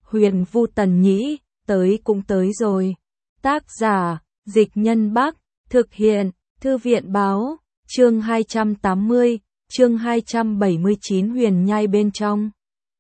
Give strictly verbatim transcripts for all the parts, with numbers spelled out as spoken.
Huyền Vu Tần Nhĩ, tới cũng tới rồi. Tác giả, Dịch Nhân Bắc, thực hiện, Thư viện Báo, chương hai trăm tám mươi, chương hai trăm bảy mươi chín Huyền Nhai bên trong.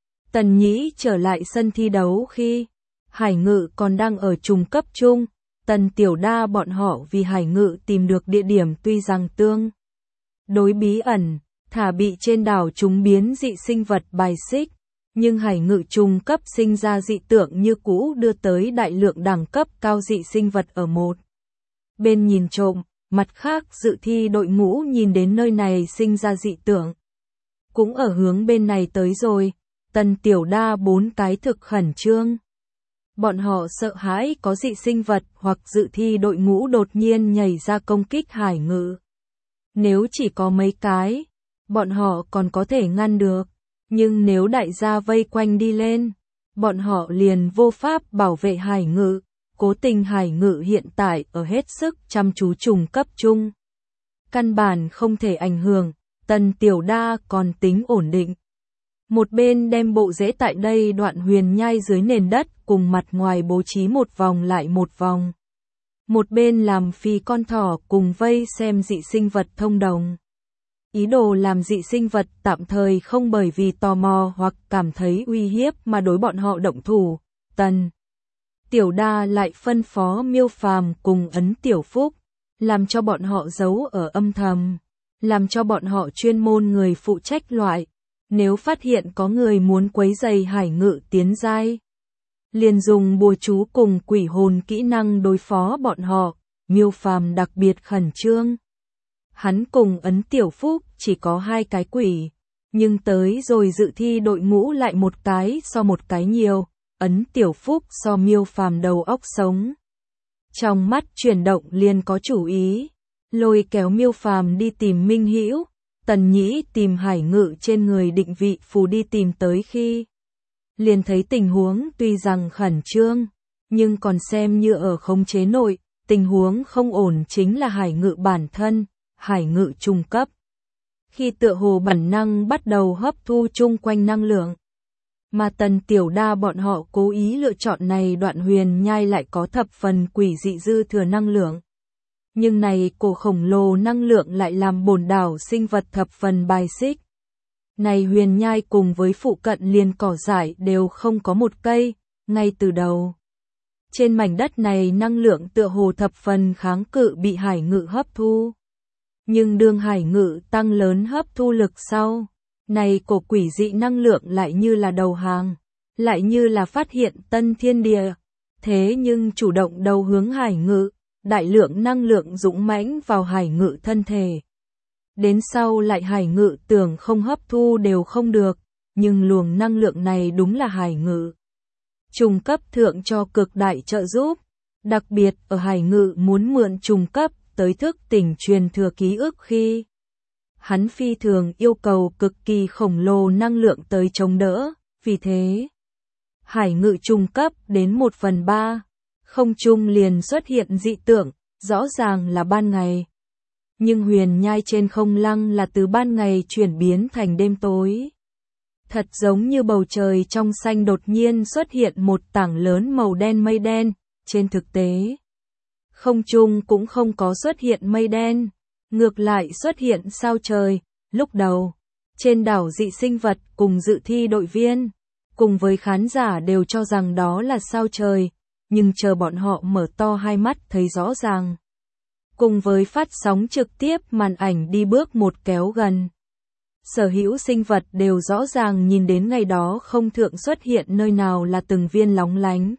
Tần Nhĩ trở lại sân thi đấu khi Hải Ngự còn đang ở trùng cấp chung, Tần Tiểu Đa bọn họ vì Hải Ngự tìm được địa điểm tuy rằng tương đối bí ẩn, thả bị trên đảo chúng biến dị sinh vật bài xích, nhưng Hải Ngự trùng cấp sinh ra dị tượng như cũ đưa tới đại lượng đẳng cấp cao dị sinh vật ở một bên nhìn trộm, mặt khác dự thi đội ngũ nhìn đến nơi này sinh ra dị tượng. Cũng ở hướng bên này tới rồi, Tần Tiểu Đa bốn cái thực khẩn trương. Bọn họ sợ hãi có dị sinh vật hoặc dự thi đội ngũ đột nhiên nhảy ra công kích Hải Ngự. Nếu chỉ có mấy cái, bọn họ còn có thể ngăn được, nhưng nếu đại gia vây quanh đi lên, bọn họ liền vô pháp bảo vệ Hải Ngự. Cố tình Hải Ngự hiện tại ở hết sức chăm chú trùng cấp chung. Căn bản không thể ảnh hưởng, Tần Tiểu Đa còn tính ổn định. Một bên đem bộ rễ tại đây đoạn huyền nhai dưới nền đất cùng mặt ngoài bố trí một vòng lại một vòng. Một bên làm phi con thỏ cùng vây xem dị sinh vật thông đồng. Ý đồ làm dị sinh vật tạm thời không bởi vì tò mò hoặc cảm thấy uy hiếp mà đối bọn họ động thủ. Tần Tiểu Đa lại phân phó Miêu Phàm cùng Ấn Tiểu Phúc, làm cho bọn họ giấu ở âm thầm, làm cho bọn họ chuyên môn người phụ trách loại. Nếu phát hiện có người muốn quấy rầy Hải Ngự tiến giai, liền dùng bùa chú cùng quỷ hồn kỹ năng đối phó bọn họ. Miêu Phàm đặc biệt khẩn trương. Hắn cùng Ấn Tiểu Phúc chỉ có hai cái quỷ, nhưng tới rồi dự thi đội ngũ lại một cái so một cái nhiều. Ấn Tiểu Phúc so Miêu Phàm đầu óc sống. Trong mắt chuyển động liền có chủ ý, lôi kéo Miêu Phàm đi tìm Minh Hữu. Tần Nhĩ tìm Hải Ngự trên người định vị phù đi tìm tới khi liền thấy tình huống tuy rằng khẩn trương, nhưng còn xem như ở khống chế nội, tình huống không ổn chính là Hải Ngự bản thân, Hải Ngự trung cấp. Khi tựa hồ bản năng bắt đầu hấp thu chung quanh năng lượng, mà Tần Tiểu Đa bọn họ cố ý lựa chọn này đoạn huyền nhai lại có thập phần quỷ dị dư thừa năng lượng. Nhưng này cổ khổng lồ năng lượng lại làm bồn đảo sinh vật thập phần bài xích. Này huyền nhai cùng với phụ cận liền cỏ dại đều không có một cây, ngay từ đầu. Trên mảnh đất này năng lượng tựa hồ thập phần kháng cự bị Hải Ngự hấp thu. Nhưng đương Hải Ngự tăng lớn hấp thu lực sau, này cổ quỷ dị năng lượng lại như là đầu hàng, lại như là phát hiện tân thiên địa. Thế nhưng chủ động đầu hướng Hải Ngự. Đại lượng năng lượng dũng mãnh vào Hải Ngự thân thể. Đến sau lại Hải Ngự tưởng không hấp thu đều không được, nhưng luồng năng lượng này đúng là Hải Ngự trùng cấp thượng cho cực đại trợ giúp. Đặc biệt ở Hải Ngự muốn mượn trùng cấp tới thức tỉnh truyền thừa ký ức khi hắn phi thường yêu cầu cực kỳ khổng lồ năng lượng tới chống đỡ, vì thế Hải Ngự trùng cấp đến một phần ba. Không trung liền xuất hiện dị tượng, rõ ràng là ban ngày. Nhưng huyền nhai trên không lăng là từ ban ngày chuyển biến thành đêm tối. Thật giống như bầu trời trong xanh đột nhiên xuất hiện một tảng lớn màu đen mây đen, trên thực tế. Không trung cũng không có xuất hiện mây đen, ngược lại xuất hiện sao trời. Lúc đầu, trên đảo dị sinh vật cùng dự thi đội viên, cùng với khán giả đều cho rằng đó là sao trời. Nhưng chờ bọn họ mở to hai mắt thấy rõ ràng. Cùng với phát sóng trực tiếp màn ảnh đi bước một kéo gần. Sở hữu sinh vật đều rõ ràng nhìn đến ngày đó không thượng xuất hiện nơi nào là từng viên lóng lánh.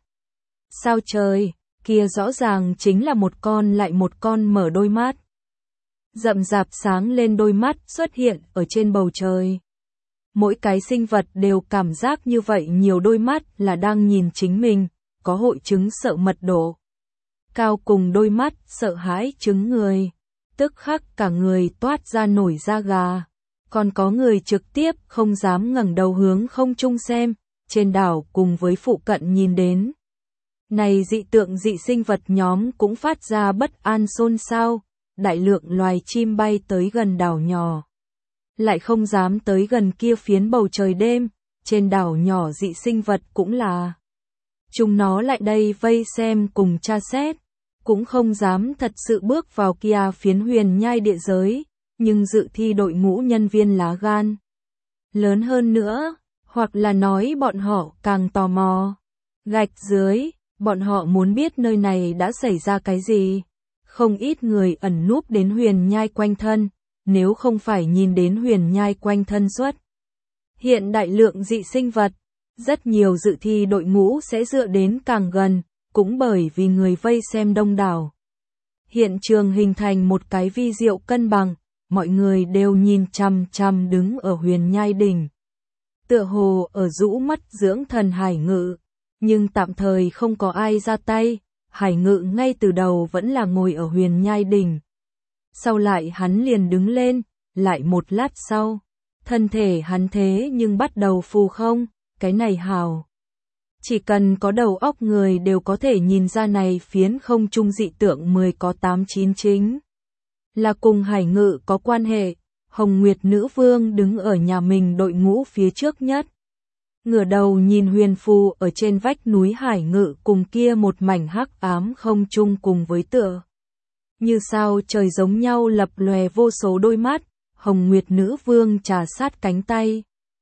Sao trời, kia rõ ràng chính là một con lại một con mở đôi mắt. Rậm rạp sáng lên đôi mắt xuất hiện ở trên bầu trời. Mỗi cái sinh vật đều cảm giác như vậy nhiều đôi mắt là đang nhìn chính mình. Có hội chứng sợ mật độ cao cùng đôi mắt sợ hãi chứng người, tức khắc cả người toát ra nổi da gà. Còn có người trực tiếp không dám ngẩng đầu hướng không trung xem, trên đảo cùng với phụ cận nhìn đến. Này dị tượng dị sinh vật nhóm cũng phát ra bất an xôn xao, đại lượng loài chim bay tới gần đảo nhỏ. Lại không dám tới gần kia phiến bầu trời đêm, trên đảo nhỏ dị sinh vật cũng là Chúng nó lại đây vây xem cùng tra xét, cũng không dám thật sự bước vào kia phiến huyền nhai địa giới, nhưng dự thi đội ngũ nhân viên lá gan lớn hơn nữa, hoặc là nói bọn họ càng tò mò. Gạch dưới, bọn họ muốn biết nơi này đã xảy ra cái gì. Không ít người ẩn núp đến huyền nhai quanh thân, nếu không phải nhìn đến huyền nhai quanh thân xuất hiện đại lượng dị sinh vật, rất nhiều dự thi đội ngũ sẽ dựa đến càng gần, cũng bởi vì người vây xem đông đảo. Hiện trường hình thành một cái vi diệu cân bằng, mọi người đều nhìn chằm chằm đứng ở huyền nhai đỉnh. Tựa hồ ở rũ mắt dưỡng thần Hải Ngự, nhưng tạm thời không có ai ra tay, Hải Ngự ngay từ đầu vẫn là ngồi ở huyền nhai đỉnh. Sau lại hắn liền đứng lên, lại một lát sau, thân thể hắn thế nhưng bắt đầu phù không, cái này hào. Chỉ cần có đầu óc người đều có thể nhìn ra này phiến không trung dị tượng mười có tám chín chính là cùng Hải Ngự có quan hệ. Hồng Nguyệt Nữ Vương đứng ở nhà mình đội ngũ phía trước nhất, ngửa đầu nhìn huyền phù ở trên vách núi Hải Ngự cùng kia một mảnh hắc ám không trung cùng với tựa như sao trời giống nhau lập lòe vô số đôi mắt. Hồng Nguyệt Nữ Vương trà sát cánh tay,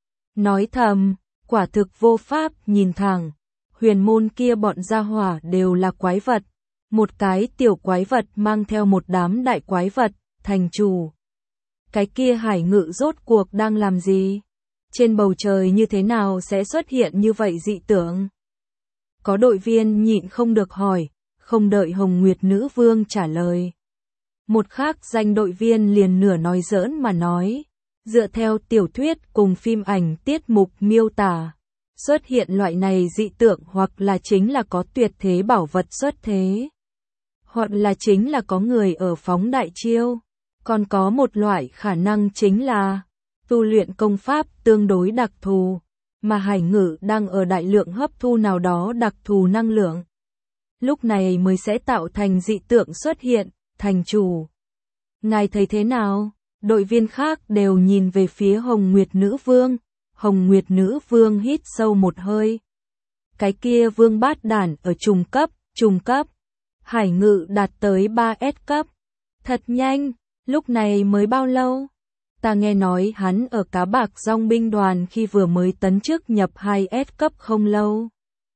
nói thầm, quả thực vô pháp nhìn thẳng, huyền môn kia bọn gia hỏa đều là quái vật, một cái tiểu quái vật mang theo một đám đại quái vật, thành chủ. Cái kia Hải Ngự rốt cuộc đang làm gì? Trên bầu trời như thế nào sẽ xuất hiện như vậy dị tượng? Có đội viên nhịn không được hỏi, không đợi Hồng Nguyệt Nữ Vương trả lời. Một khác danh đội viên liền nửa nói giỡn mà nói, dựa theo tiểu thuyết cùng phim ảnh tiết mục miêu tả, xuất hiện loại này dị tượng hoặc là chính là có tuyệt thế bảo vật xuất thế, hoặc là chính là có người ở phóng đại chiêu, còn có một loại khả năng chính là tu luyện công pháp tương đối đặc thù, mà Hải Ngự đang ở đại lượng hấp thu nào đó đặc thù năng lượng. Lúc này mới sẽ tạo thành dị tượng xuất hiện. Thành chủ, ngài thấy thế nào? Đội viên khác đều nhìn về phía Hồng Nguyệt Nữ Vương. Hồng Nguyệt Nữ Vương hít sâu một hơi. Cái kia vương bát đản ở trùng cấp, trùng cấp. Hải Ngự đạt tới ba S cấp. Thật nhanh, lúc này mới bao lâu? Ta nghe nói hắn ở Cá Bạc Dòng binh đoàn khi vừa mới tấn chức nhập hai S cấp không lâu.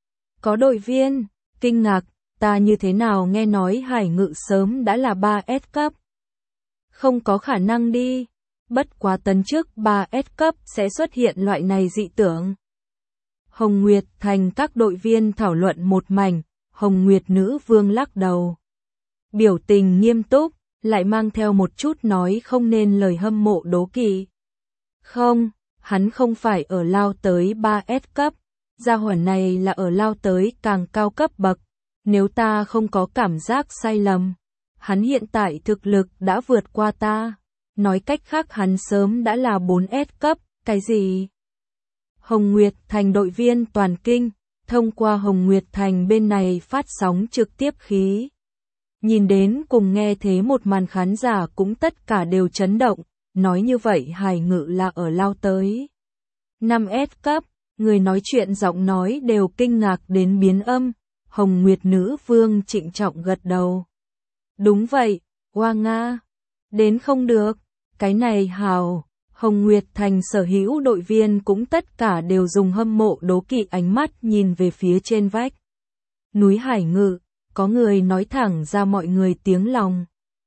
Có đội viên kinh ngạc, ta như thế nào nghe nói Hải Ngự sớm đã là ba S cấp? Không có khả năng đi, bất quá tấn chức ba S cấp sẽ xuất hiện loại này dị tưởng. Hồng Nguyệt Thành các đội viên thảo luận một mảnh, Hồng Nguyệt Nữ Vương lắc đầu. Biểu tình nghiêm túc, lại mang theo một chút nói không nên lời hâm mộ đố kỵ. Không, hắn không phải ở lao tới ba S cấp, gia hỏa này là ở lao tới càng cao cấp bậc. Nếu ta không có cảm giác sai lầm, hắn hiện tại thực lực đã vượt qua ta. Nói cách khác hắn sớm đã là bốn S cấp, cái gì? Hồng Nguyệt Thành đội viên toàn kinh, thông qua Hồng Nguyệt Thành bên này phát sóng trực tiếp khí. Nhìn đến cùng nghe thế một màn khán giả cũng tất cả đều chấn động, nói như vậy Hải Ngự là ở lao tới năm S cấp, người nói chuyện giọng nói đều kinh ngạc đến biến âm. Hồng Nguyệt Nữ Vương trịnh trọng gật đầu. Đúng vậy, Hoa Nga. Đến không được, cái này hào. Hồng Nguyệt Thành sở hữu đội viên cũng tất cả đều dùng hâm mộ đố kỵ ánh mắt nhìn về phía trên vách núi Hải Ngự, có người nói thẳng ra mọi người tiếng lòng.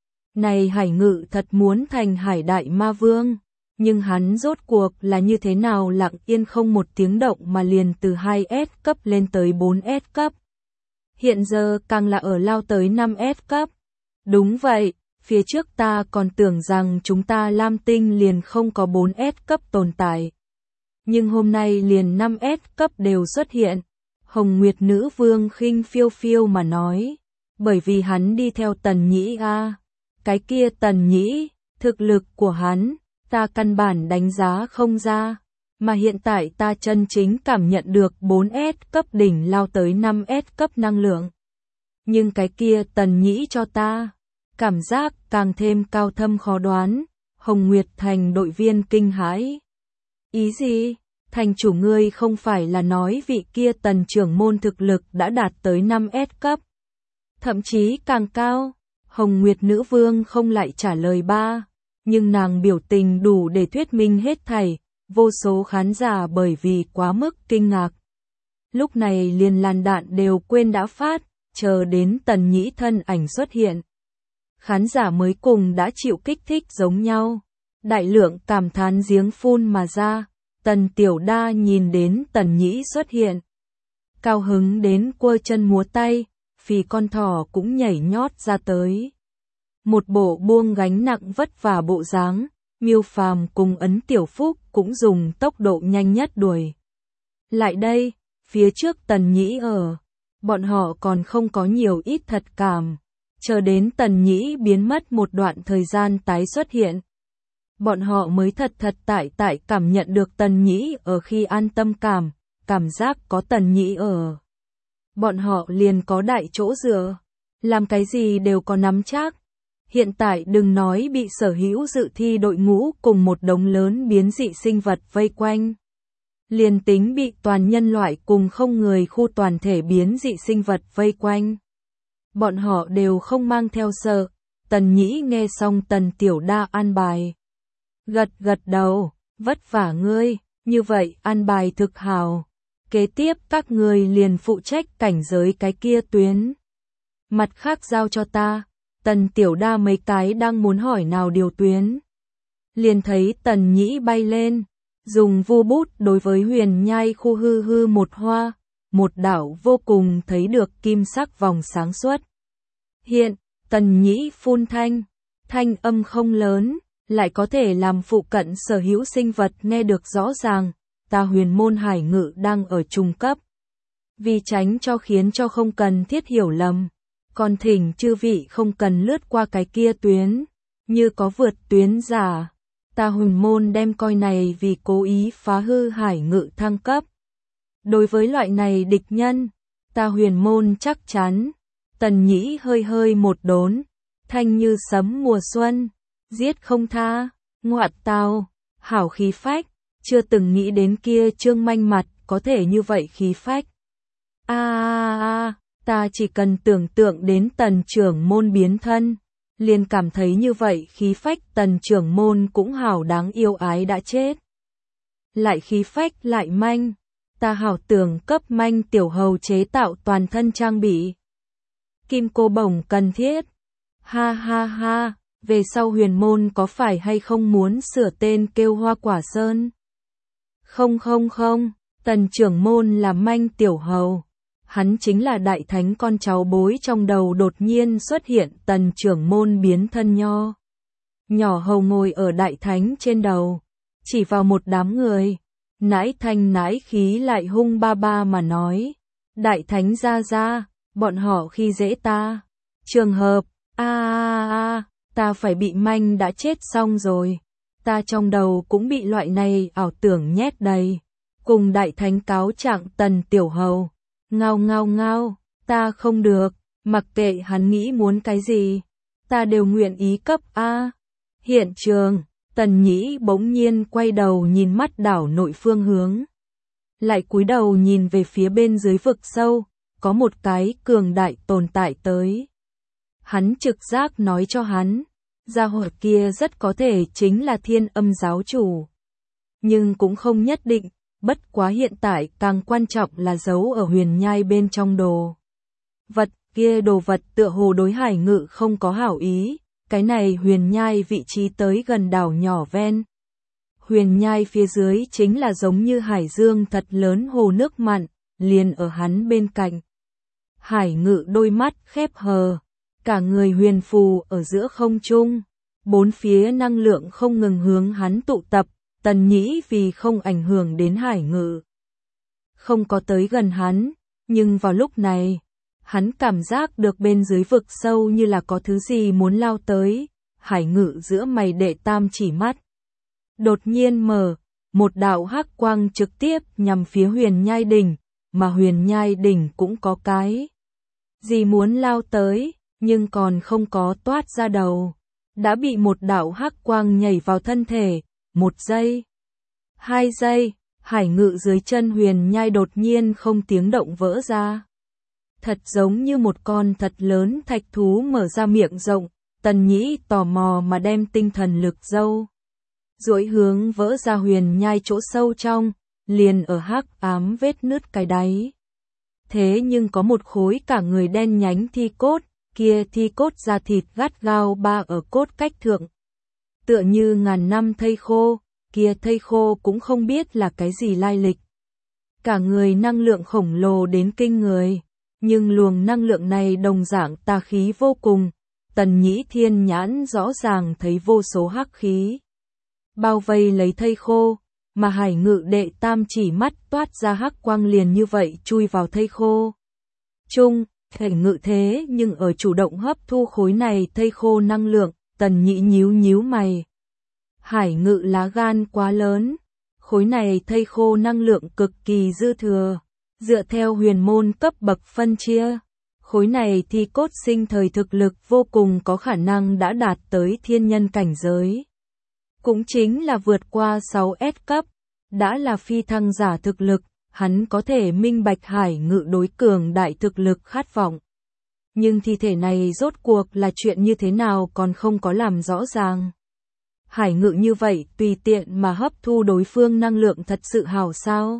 Này Hải Ngự thật muốn thành Hải Đại Ma Vương, nhưng hắn rốt cuộc là như thế nào lặng yên không một tiếng động mà liền từ hai S cấp lên tới bốn S cấp. Hiện giờ càng là ở lao tới năm S cấp. Đúng vậy, phía trước ta còn tưởng rằng chúng ta Lam Tinh liền không có bốn S cấp tồn tại. Nhưng hôm nay liền năm S cấp đều xuất hiện. Hồng Nguyệt Nữ Vương khinh phiêu phiêu mà nói. Bởi vì hắn đi theo Tần Nhĩ a. Cái kia Tần Nhĩ, thực lực của hắn, ta căn bản đánh giá không ra. Mà hiện tại ta chân chính cảm nhận được bốn S cấp đỉnh lao tới năm S cấp năng lượng. Nhưng cái kia Tần Nhĩ cho ta cảm giác càng thêm cao thâm khó đoán. Hồng Nguyệt Thành đội viên kinh hãi. Ý gì? Thành chủ ngươi không phải là nói vị kia Tần trưởng môn thực lực đã đạt tới năm S cấp. Thậm chí càng cao. Hồng Nguyệt nữ vương không lại trả lời ba. Nhưng nàng biểu tình đủ để thuyết minh hết thảy. Vô số khán giả bởi vì quá mức kinh ngạc. Lúc này liền làn đạn đều quên đã phát. Chờ đến Tần Nhĩ thân ảnh xuất hiện. Khán giả mới cùng đã chịu kích thích giống nhau. Đại lượng cảm thán giếng phun mà ra. Tần Tiểu Đa nhìn đến Tần Nhĩ xuất hiện. Cao hứng đến quơ chân múa tay, phì con thỏ cũng nhảy nhót ra tới. Một bộ buông gánh nặng vất vả bộ dáng, Miêu Phàm cùng Ấn Tiểu Phúc cũng dùng tốc độ nhanh nhất đuổi. Lại đây, phía trước Tần Nhĩ ở, bọn họ còn không có nhiều ít thật cảm. Chờ đến Tần Nhĩ biến mất một đoạn thời gian tái xuất hiện. Bọn họ mới thật thật tại tại cảm nhận được Tần Nhĩ ở khi an tâm cảm, cảm giác có Tần Nhĩ ở. Bọn họ liền có đại chỗ dựa, làm cái gì đều có nắm chắc. Hiện tại đừng nói bị sở hữu dự thi đội ngũ cùng một đống lớn biến dị sinh vật vây quanh. Liền tính bị toàn nhân loại cùng không người khu toàn thể biến dị sinh vật vây quanh. Bọn họ đều không mang theo sợ. Tần Nhĩ nghe xong Tần Tiểu Đa an bài. Gật gật đầu, vất vả ngươi, như vậy an bài thực hào. Kế tiếp các ngươi liền phụ trách cảnh giới cái kia tuyến. Mặt khác giao cho ta. Tần Tiểu Đa mấy cái đang muốn hỏi nào điều tuyến. Liền thấy Tần Nhĩ bay lên, dùng vu bút đối với huyền nhai khu hư hư một hoa, một đảo vô cùng thấy được kim sắc vòng sáng suốt. Hiện, Tần Nhĩ phun thanh, thanh âm không lớn, lại có thể làm phụ cận sở hữu sinh vật nghe được rõ ràng, ta huyền môn hải ngự đang ở trung cấp. Vì tránh cho khiến cho không cần thiết hiểu lầm, còn thỉnh chư vị không cần lướt qua cái kia tuyến, như có vượt tuyến giả, ta huyền môn đem coi này vì cố ý phá hư hải ngự thăng cấp. Đối với loại này địch nhân, ta huyền môn chắc chắn. Tần Nhĩ hơi hơi một đốn, thanh như sấm mùa xuân, giết không tha, ngoạt tao, hảo khí phách, chưa từng nghĩ đến kia trương manh mặt có thể như vậy khí phách. A a a, ta chỉ cần tưởng tượng đến Tần trưởng môn biến thân, liền cảm thấy như vậy khí phách Tần trưởng môn cũng hảo đáng yêu ái đã chết. Lại khí phách lại manh, ta hảo tưởng cấp manh tiểu hầu chế tạo toàn thân trang bị. Kim cô bổng cần thiết. Ha ha ha, về sau huyền môn có phải hay không muốn sửa tên kêu Hoa Quả Sơn? Không không không, Tần trưởng môn là manh tiểu hầu. Hắn chính là đại thánh con cháu bối trong đầu đột nhiên xuất hiện Tần trưởng môn biến thân nho. Nhỏ hầu ngồi ở đại thánh trên đầu, chỉ vào một đám người. Nãi thanh nãi khí lại hung ba ba mà nói. Đại thánh ra ra. Bọn họ khi dễ ta. Trường hợp, a a a, ta phải bị manh đã chết xong rồi. Ta trong đầu cũng bị loại này ảo tưởng nhét đầy. Cùng đại thánh cáo trạng Tần tiểu hầu. Ngao ngao ngao, ta không được, mặc kệ hắn nghĩ muốn cái gì. Ta đều nguyện ý cấp A. Hiện trường, Tần Nhĩ bỗng nhiên quay đầu nhìn mắt đảo nội phương hướng. Lại cúi đầu nhìn về phía bên dưới vực sâu. Có một cái cường đại tồn tại tới. Hắn trực giác nói cho hắn, gia hỏa kia rất có thể chính là Thiên Âm giáo chủ. Nhưng cũng không nhất định, bất quá hiện tại càng quan trọng là giấu ở huyền nhai bên trong đồ. Vật kia đồ vật tựa hồ đối hải ngự không có hảo ý, cái này huyền nhai vị trí tới gần đảo nhỏ ven. Huyền nhai phía dưới chính là giống như hải dương thật lớn hồ nước mặn, liền ở hắn bên cạnh. Hải ngự đôi mắt khép hờ, cả người huyền phù ở giữa không trung, bốn phía năng lượng không ngừng hướng hắn tụ tập, Tần Nhĩ vì không ảnh hưởng đến hải ngự. Không có tới gần hắn, nhưng vào lúc này, hắn cảm giác được bên dưới vực sâu như là có thứ gì muốn lao tới, hải ngự giữa mày đệ tam chỉ mắt. Đột nhiên mở, một đạo hắc quang trực tiếp nhằm phía huyền nhai đỉnh, mà huyền nhai đỉnh cũng có cái gì muốn lao tới, nhưng còn không có toát ra đầu. Đã bị một đạo hắc quang nhảy vào thân thể, một giây, hai giây, hải ngự dưới chân huyền nhai đột nhiên không tiếng động vỡ ra. Thật giống như một con thật lớn thạch thú mở ra miệng rộng, Tần Nhĩ tò mò mà đem tinh thần lực dâu duỗi hướng vỡ ra huyền nhai chỗ sâu trong, liền ở hắc ám vết nứt cái đáy. Thế nhưng có một khối cả người đen nhánh thi cốt, kia thi cốt da thịt gắt gao ba ở cốt cách thượng. Tựa như ngàn năm thây khô, kia thây khô cũng không biết là cái gì lai lịch. Cả người năng lượng khổng lồ đến kinh người, nhưng luồng năng lượng này đồng dạng tà khí vô cùng. Tần Nhĩ thiên nhãn rõ ràng thấy vô số hắc khí bao vây lấy thây khô, mà hải ngự đệ tam chỉ mắt toát ra hắc quang liền như vậy chui vào thây khô. Chung, hải ngự thế nhưng ở chủ động hấp thu khối này thây khô năng lượng, Tần Nhĩ nhíu nhíu mày. Hải ngự lá gan quá lớn, khối này thây khô năng lượng cực kỳ dư thừa, dựa theo huyền môn cấp bậc phân chia. Khối này thi cốt sinh thời thực lực vô cùng có khả năng đã đạt tới thiên nhân cảnh giới. Cũng chính là vượt qua sáu S cấp, đã là phi thăng giả thực lực, hắn có thể minh bạch hải ngự đối cường đại thực lực khát vọng. Nhưng thi thể này rốt cuộc là chuyện như thế nào còn không có làm rõ ràng. Hải ngự như vậy tùy tiện mà hấp thu đối phương năng lượng thật sự hảo sao?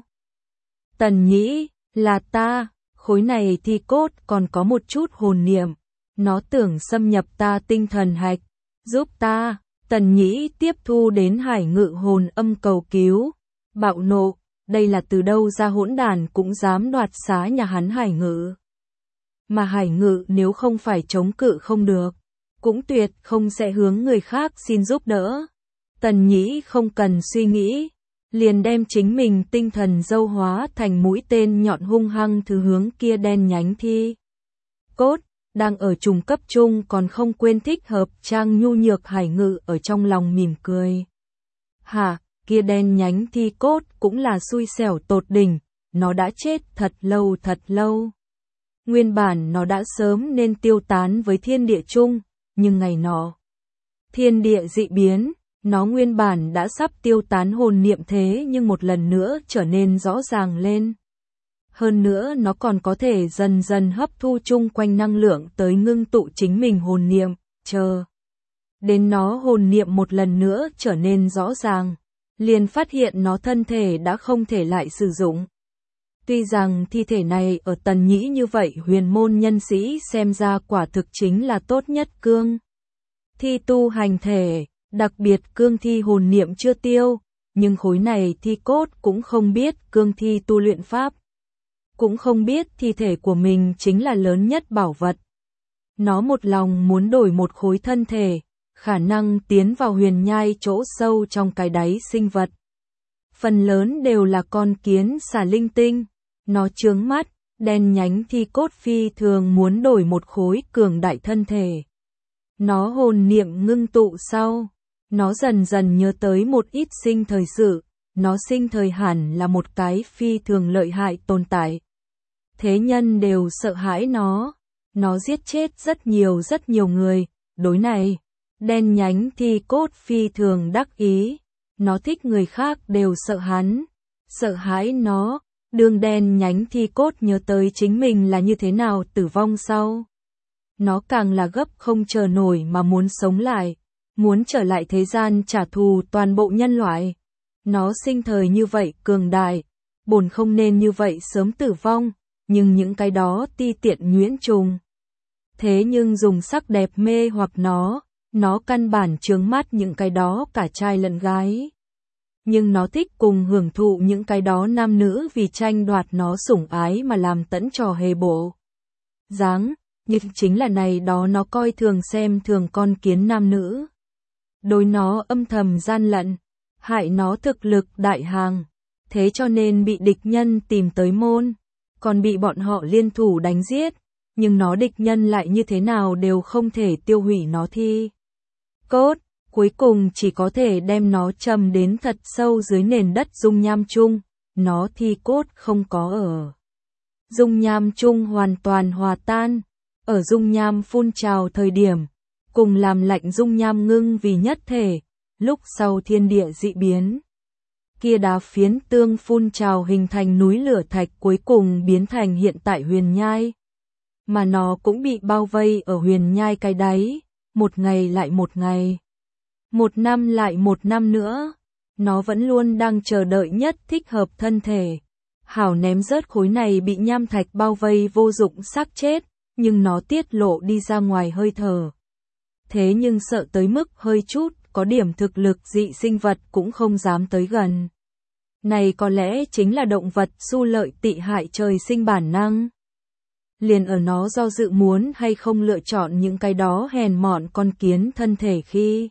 Tần Nhĩ, là ta. Khối này thi cốt còn có một chút hồn niệm, nó tưởng xâm nhập ta tinh thần hạch, giúp ta. Tần Nhĩ tiếp thu đến hải ngự hồn âm cầu cứu, bạo nộ, đây là từ đâu ra hỗn đàn cũng dám đoạt xá nhà hắn hải ngự. Mà hải ngự nếu không phải chống cự không được, cũng tuyệt không sẽ hướng người khác xin giúp đỡ. Tần Nhĩ không cần suy nghĩ, liền đem chính mình tinh thần dâu hóa thành mũi tên nhọn hung hăng thứ hướng kia đen nhánh thi cốt, đang ở trùng cấp chung còn không quên thích hợp trang nhu nhược hải ngự ở trong lòng mỉm cười. Hả, kia đen nhánh thi cốt cũng là xui xẻo tột đỉnh, nó đã chết thật lâu thật lâu. Nguyên bản nó đã sớm nên tiêu tán với thiên địa chung, nhưng ngày nọ, thiên địa dị biến. Nó nguyên bản đã sắp tiêu tán hồn niệm thế nhưng một lần nữa trở nên rõ ràng lên. Hơn nữa nó còn có thể dần dần hấp thu chung quanh năng lượng tới ngưng tụ chính mình hồn niệm, chờ. Đến nó hồn niệm một lần nữa trở nên rõ ràng, liền phát hiện nó thân thể đã không thể lại sử dụng. Tuy rằng thi thể này ở Tần Nhĩ như vậy huyền môn nhân sĩ xem ra quả thực chính là tốt nhất cương thi tu hành thể. Đặc biệt cương thi hồn niệm chưa tiêu, nhưng khối này thi cốt cũng không biết cương thi tu luyện pháp. Cũng không biết thi thể của mình chính là lớn nhất bảo vật. Nó một lòng muốn đổi một khối thân thể, khả năng tiến vào huyền nhai chỗ sâu trong cái đáy sinh vật. Phần lớn đều là con kiến xà linh tinh, nó chướng mắt, đen nhánh thi cốt phi thường muốn đổi một khối cường đại thân thể. Nó hồn niệm ngưng tụ sau. Nó dần dần nhớ tới một ít sinh thời sự, nó sinh thời hẳn là một cái phi thường lợi hại tồn tại. Thế nhân đều sợ hãi nó, nó giết chết rất nhiều rất nhiều người, đối này, đen nhánh thi cốt phi thường đắc ý, nó thích người khác đều sợ hắn, sợ hãi nó, đường đen nhánh thi cốt nhớ tới chính mình là như thế nào tử vong sau. Nó càng là gấp không chờ nổi mà muốn sống lại. Muốn trở lại thế gian trả thù toàn bộ nhân loại. Nó sinh thời như vậy cường đại, bổn không nên như vậy sớm tử vong, nhưng những cái đó ti tiện nhuyễn trùng. Thế nhưng dùng sắc đẹp mê hoặc nó, nó căn bản chướng mắt những cái đó cả trai lẫn gái. Nhưng nó thích cùng hưởng thụ những cái đó nam nữ vì tranh đoạt nó sủng ái mà làm tẫn trò hề bộ. Dáng, nhưng chính là này đó nó coi thường xem thường con kiến nam nữ. Đối nó âm thầm gian lận, hại nó thực lực đại hàng, thế cho nên bị địch nhân tìm tới môn, còn bị bọn họ liên thủ đánh giết, nhưng nó địch nhân lại như thế nào đều không thể tiêu hủy nó thi cốt, cuối cùng chỉ có thể đem nó trầm đến thật sâu dưới nền đất dung nham chung, nó thi cốt không có ở dung nham chung hoàn toàn hòa tan, ở dung nham phun trào thời điểm. Cùng làm lạnh dung nham ngưng vì nhất thể, lúc sau thiên địa dị biến. kia đá phiến tương phun trào hình thành núi lửa thạch cuối cùng biến thành hiện tại huyền nhai. Mà nó cũng bị bao vây ở huyền nhai cái đáy, một ngày lại một ngày. Một năm lại một năm nữa, nó vẫn luôn đang chờ đợi nhất thích hợp thân thể. Hảo ném rớt khối này bị nham thạch bao vây vô dụng xác chết, nhưng nó tiết lộ đi ra ngoài hơi thở. Thế nhưng sợ tới mức hơi chút, có điểm thực lực dị sinh vật cũng không dám tới gần. Này có lẽ chính là động vật su lợi tị hại trời sinh bản năng. Liền ở nó do dự muốn hay không lựa chọn những cái đó hèn mọn con kiến thân thể khi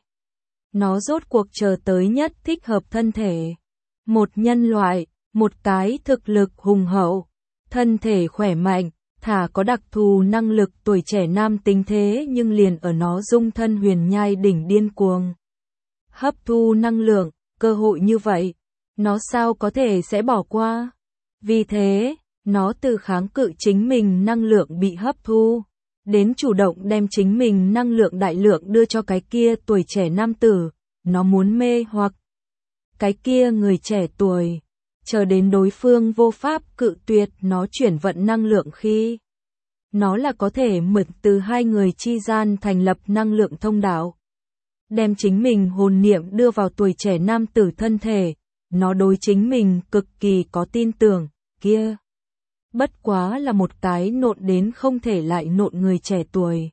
nó rốt cuộc chờ tới nhất thích hợp thân thể. Một nhân loại, một cái thực lực hùng hậu, thân thể khỏe mạnh, thả có đặc thù năng lực tuổi trẻ nam tính thế nhưng liền ở nó dung thân huyền nhai đỉnh điên cuồng. Hấp thu năng lượng, cơ hội như vậy, nó sao có thể sẽ bỏ qua. Vì thế, nó từ kháng cự chính mình năng lượng bị hấp thu, đến chủ động đem chính mình năng lượng đại lượng đưa cho cái kia tuổi trẻ nam tử, nó muốn mê hoặc cái kia người trẻ tuổi, chờ đến đối phương vô pháp cự tuyệt nó chuyển vận năng lượng khi nó là có thể mượn từ hai người chi gian thành lập năng lượng thông đạo. Đem chính mình hồn niệm đưa vào tuổi trẻ nam tử thân thể, nó đối chính mình cực kỳ có tin tưởng, kia. Bất quá là một cái nộn đến không thể lại nộn người trẻ tuổi.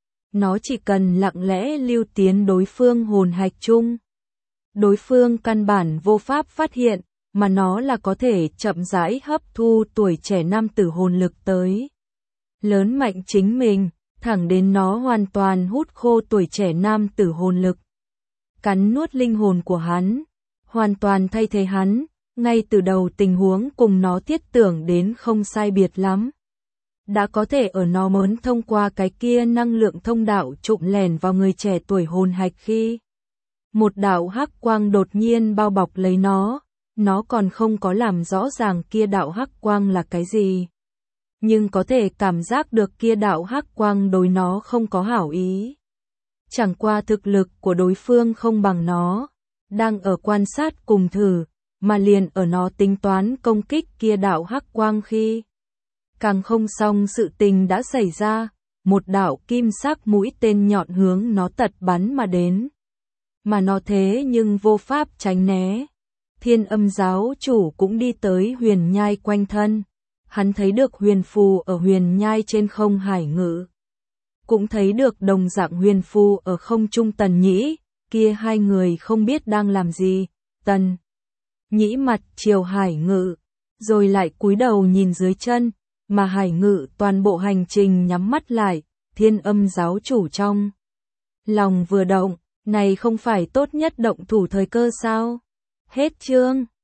Nó chỉ cần lặng lẽ lưu tiến đối phương hồn hạch chung. Đối phương căn bản vô pháp phát hiện, mà nó là có thể chậm rãi hấp thu tuổi trẻ nam tử hồn lực tới. Lớn mạnh chính mình, thẳng đến nó hoàn toàn hút khô tuổi trẻ nam tử hồn lực. Cắn nuốt linh hồn của hắn, hoàn toàn thay thế hắn, ngay từ đầu tình huống cùng nó thiết tưởng đến không sai biệt lắm. Đã có thể ở nó mớn thông qua cái kia năng lượng thông đạo trụm lèn vào người trẻ tuổi hồn hạch khi một đạo hắc quang đột nhiên bao bọc lấy nó, nó còn không có làm rõ ràng kia đạo hắc quang là cái gì. Nhưng có thể cảm giác được kia đạo hắc quang đối nó không có hảo ý. Chẳng qua thực lực của đối phương không bằng nó, đang ở quan sát cùng thử, mà liền ở nó tính toán công kích kia đạo hắc quang khi càng không xong sự tình đã xảy ra, một đạo kim sắc mũi tên nhọn hướng nó tật bắn mà đến. Mà nó thế nhưng vô pháp tránh né. Thiên Âm giáo chủ cũng đi tới huyền nhai quanh thân. Hắn thấy được huyền phù ở huyền nhai trên không hải ngự. Cũng thấy được đồng dạng huyền phù ở không trung Tần Nhĩ, kia hai người không biết đang làm gì. Tần Nhĩ mặt chiều hải ngự, rồi lại cúi đầu nhìn dưới chân, mà hải ngự toàn bộ hành trình nhắm mắt lại. Thiên Âm giáo chủ trong lòng vừa động, này không phải tốt nhất động thủ thời cơ sao? Hết chương.